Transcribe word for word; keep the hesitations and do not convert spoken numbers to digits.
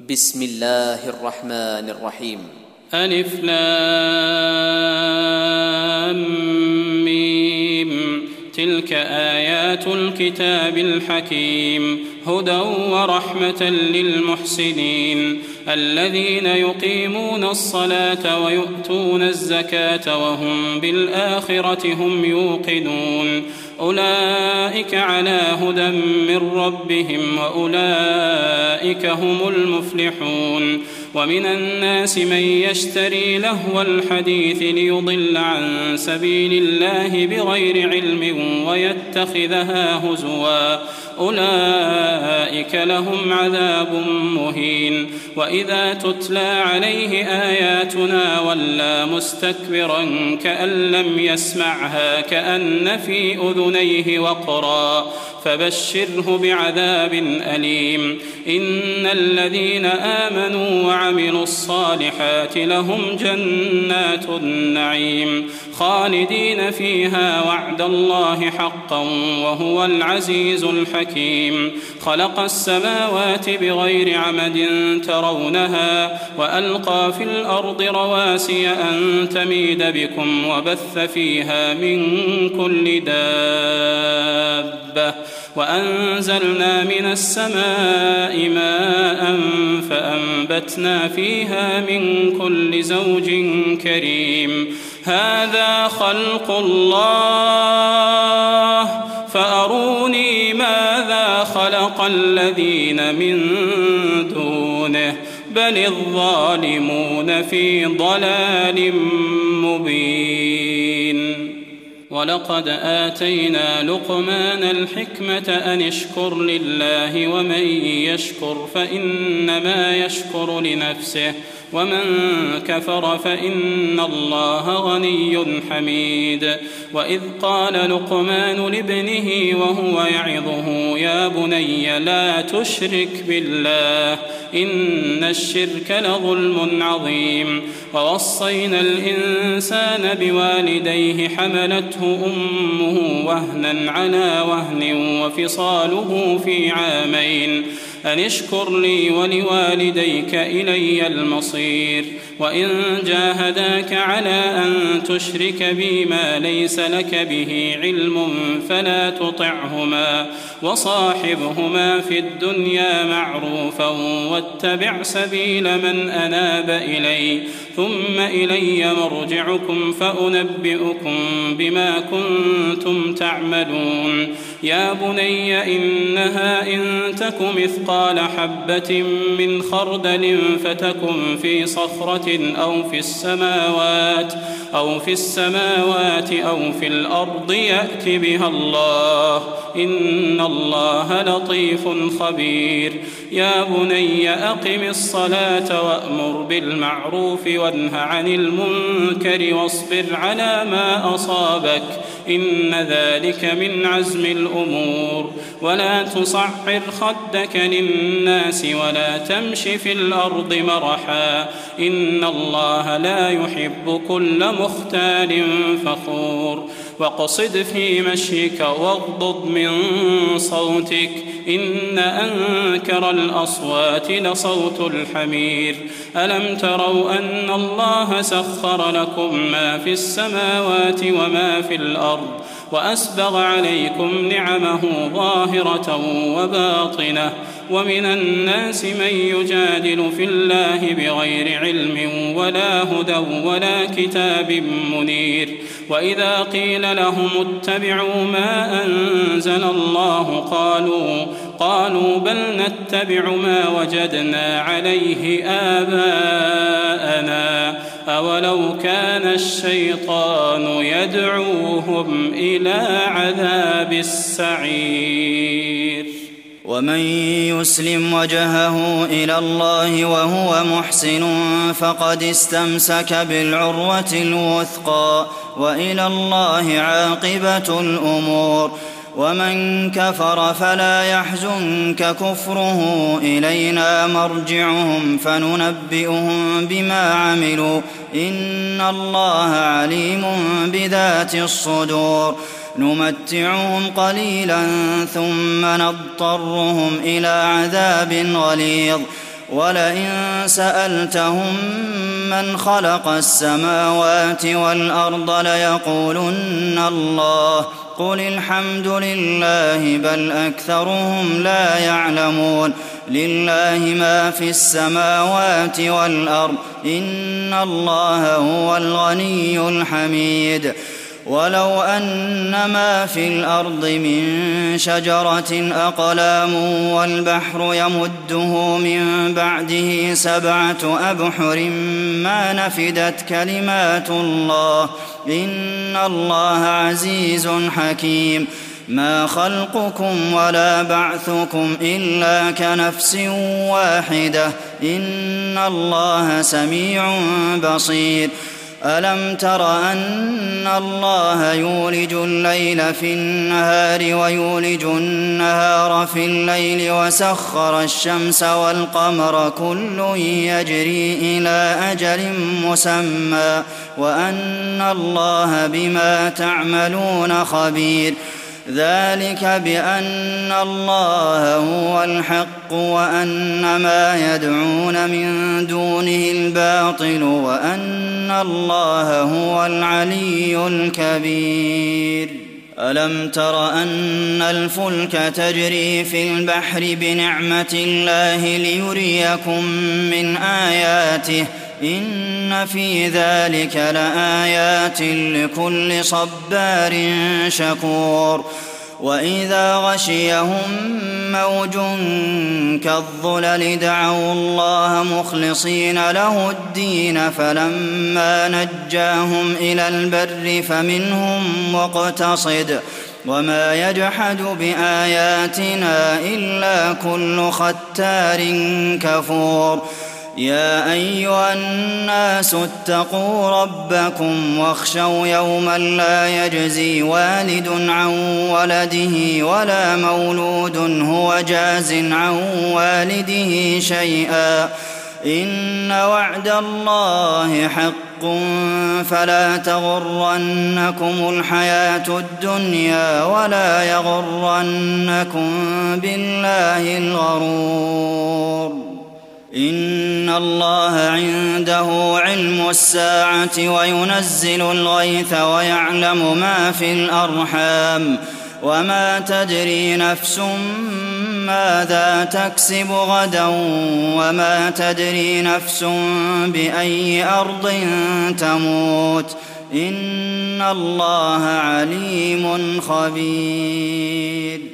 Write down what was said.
بسم الله الرحمن الرحيم. ألف لام ميم. تلك آيات الكتاب الحكيم هدى ورحمة للمحسنين الذين يقيمون الصلاة ويؤتون الزكاة وهم بالآخرة هم يوقنون أولئك على هدى من ربهم وأولئك هم المفلحون. ومن الناس من يشتري لهو الحديث ليضل عن سبيل الله بغير علم ويتخذها هزوا أولئك لهم عذاب مهين. وإذا تتلى عليه آياتنا ولى مستكبرا كأن لم يسمعها كأن في أذنيه وقرا فبشره بعذاب أليم. إن الذين آمنوا وعملوا الصالحات لهم جنات النعيم خالدين فيها وعد الله حقا وهو العزيز الحكيم. خلق السماوات بغير عمد ترونها وألقى في الأرض رواسي أن تميد بكم وبث فيها من كل دابة وأنزلنا من السماء ماء فأنبتنا فيها من كل زوج كريم. هذا خلق الله فأروني ماذا خلق الذين من دونه بل الظالمون في ضلال مبين. ولقد آتينا لقمان الحكمة أن اشكر لله ومن يشكر فإنما يشكر لنفسه ومن كفر فإن الله غني حميد. وإذ قال لقمان لابنه وهو يعظه يا بني لا تشرك بالله إن الشرك لظلم عظيم. ووصينا الإنسان بوالديه حملته أمه وهنا على وهن وفصاله في عامين أن اشكر لي ولوالديك إلي المصير. وإن جاهداك على أن تشرك بي ما ليس لك به علم فلا تطعهما وصاحبهما في الدنيا معروفا واتبع سبيل من أناب إلي ثم إلي مرجعكم فأنبئكم بما كنتم تعملون. يا بني إنها إن تك مثقال حبة من خردل فتكن في صخرة أو في السماوات أو في السماوات أو في الأرض يأت بها الله إن الله لطيف خبير. يا بني أقم الصلاة وأمر بالمعروف وانه عن المنكر واصبر على ما أصابك إن ذلك من عزم الأمور. ولا تصعر خدك للناس ولا تمش في الأرض مرحا إن الله لا يحب كل مختال فخور. واقصد في مشيك واغضض من صوتك إن أنكر الأصوات لصوت الحمير. ألم تروا أن الله سخر لكم ما في السماوات وما في الأرض وأسبغ عليكم نعمه ظاهرة وباطنة. ومن الناس من يجادل في الله بغير علم ولا هدى ولا كتاب منير. وإذا قيل لهم اتبعوا ما أنزل الله قالوا قالوا بل نتبع ما وجدنا عليه آباءنا أولو كان الشيطان يدعوهم إلى عذاب السعير. ومن يسلم وجهه إلى الله وهو محسن فقد استمسك بالعروة الوثقى وإلى الله عاقبة الأمور. ومن كفر فلا يحزنك كفره إلينا مرجعهم فننبئهم بما عملوا إن الله عليم بذات الصدور. نمتعهم قليلا ثم نضطرهم إلى عذاب غليظ وَلَئِن سَأَلْتَهُم مَّنْ خَلَقَ السَّمَاوَاتِ وَالْأَرْضَ لَيَقُولُنَّ اللَّهُ قُلِ الْحَمْدُ لِلَّهِ بَلْ أَكْثَرُهُمْ لَا يَعْلَمُونَ لِلَّهِ مَا فِي السَّمَاوَاتِ وَالْأَرْضِ ۚ إِنَّ اللَّهَ هُوَ الْغَنِيُّ الْحَمِيدُ وَلَوْ أَنَّ مَا فِي الْأَرْضِ مِن شَجَرَةٍ أَقْلَامٌ وَالْبَحْرُ يَمُدُّهُ مِن بَعْدِهِ سَبْعَةُ أَبْحُرٍ مَّا نَفِدَتْ كَلِمَاتُ اللَّهِ ۗ إِنَّ اللَّهَ عَزِيزٌ حَكِيمٌ مَا خَلْقُكُمْ وَلَا بَعْثُكُمْ إِلَّا كَنَفْسٍ وَاحِدَةٍ ۗ إِنَّ اللَّهَ سَمِيعٌ بَصِيرٌ أَلَمْ تَرَ أَنَّ اللَّهَ يُولِجُ اللَّيْلَ فِي النَّهَارِ وَيُولِجُ النَّهَارَ فِي اللَّيْلِ وَسَخَّرَ الشَّمْسَ وَالْقَمَرَ كُلٌّ يَجْرِي إِلَىٰ أَجَلٍ مُّسَمًّى وَأَنَّ اللَّهَ بِمَا تَعْمَلُونَ خَبِيرٌ ذَٰلِكَ بِأَنَّ اللَّهَ هُوَ الْحَقُّ وَأَنَّ مَا يَدْعُونَ مِن دُونِهِ الْبَاطِلُ وَأَنَّ اللَّهَ هُوَ الْعَلِيُّ الْكَبِيرُ أَلَمْ تَرَ أَنَّ الْفُلْكَ تَجْرِي فِي الْبَحْرِ بِنِعْمَةِ اللَّهِ لِيُرِيَكُم مِّنْ آيَاتِهِ ۚ إِنَّ فِي ذَٰلِكَ لَآيَاتٍ لِّكُلِّ صَبَّارٍ شَكُورٍ وَإِذَا غَشِيَهُم مَّوْجٌ كَالظُّلَلِ دَعَوُا اللَّهَ مُخْلِصِينَ لَهُ الدِّينَ فَلَمَّا نَجَّاهُمْ إِلَى الْبَرِّ فَمِنْهُم مُّقْتَصِدٌ ۚ وَمَا يَجْحَدُ بِآيَاتِنَا إِلَّا كُلُّ خَتَّارٍ كَفُورٍ يَا أَيُّهَا النَّاسُ اتَّقُوا رَبَّكُمْ وَاخْشَوْا يَوْمًا لَّا يَجْزِي وَالِدٌ عَن وَلَدِهِ وَلَا مَوْلُودٌ هُوَ جَازٍ عَن وَالِدِهِ شَيْئًا ۚ إِنَّ وَعْدَ اللَّهِ حَقٌّ فَلَا تَغُرَّنَّكُمُ الْحَيَاةُ الدُّنْيَا وَلَا يَغُرَّنَّكُم بِاللَّهِ الْغَرُورُ إِنَّ اللَّهَ عِندَهُ عِلْمُ السَّاعَةِ وَيُنَزِّلُ الْغَيْثَ وَيَعْلَمُ مَا فِي الْأَرْحَامِ ۖ وَمَا تَدْرِي نَفْسٌ مَّاذَا تَكْسِبُ غَدًا وَمَا تَدْرِي نَفْسٌ بِأَيِّ أَرْضٍ تَمُوتُ ۚ إِنَّ اللَّهَ عَلِيمٌ خَبِيرٌ